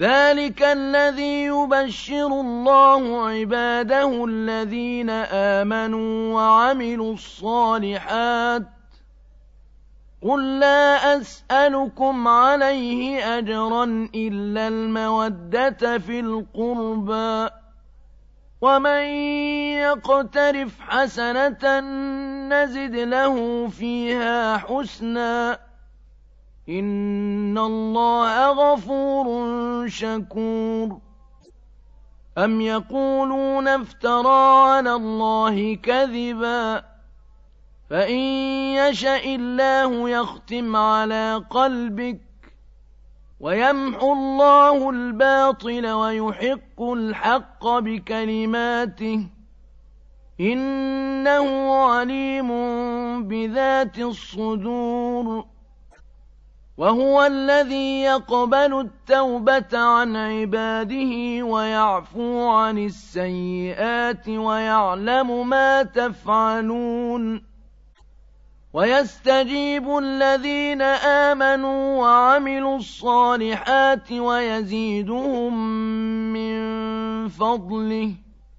ذلك الذي يبشر الله عباده الذين آمنوا وعملوا الصالحات قل لا أسألكم عليه أجرا إلا المودة في القربى ومن يقترف حسنة نزد له فيها حسنا إن الله غفور شكور أم يقولون افترى على الله كذبا فإن يشأ الله يختم على قلبك ويمحو الله الباطل ويحق الحق بكلماته إنه عليم بذات الصدور وهو الذي يقبل التوبة عن عباده ويعفو عن السيئات ويعلم ما تفعلون ويستجيب الذين آمنوا وعملوا الصالحات ويزيدهم من فضله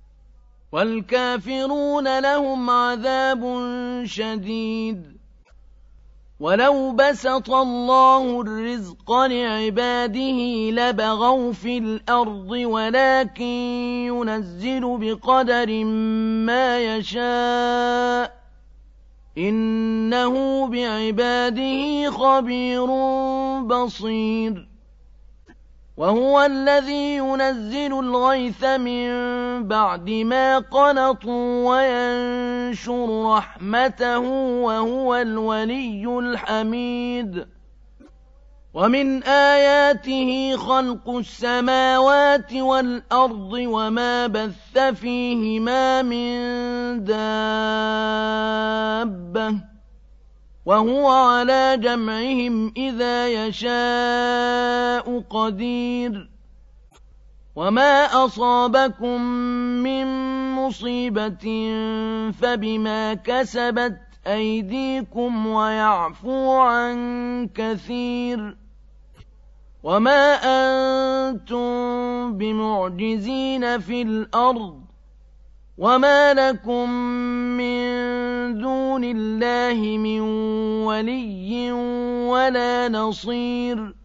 والكافرون لهم عذاب شديد ولو بسط الله الرزق لعباده لبغوا في الأرض ولكن ينزل بقدر ما يشاء إنه بعباده خبير بصير وهو الذي ينزل الغيث من بعد ما قنطوا وينشر رحمته وهو الولي الحميد ومن آياته خلق السماوات والأرض وما بث فيهما من دابة وهو على جمعهم إذا يشاء قدير وما أصابكم من مصيبة فبما كسبت أيديكم ويعفو عن كثير وما أنتم بمعجزين في الأرض وما لكم من دون الله من ولي ولا نصير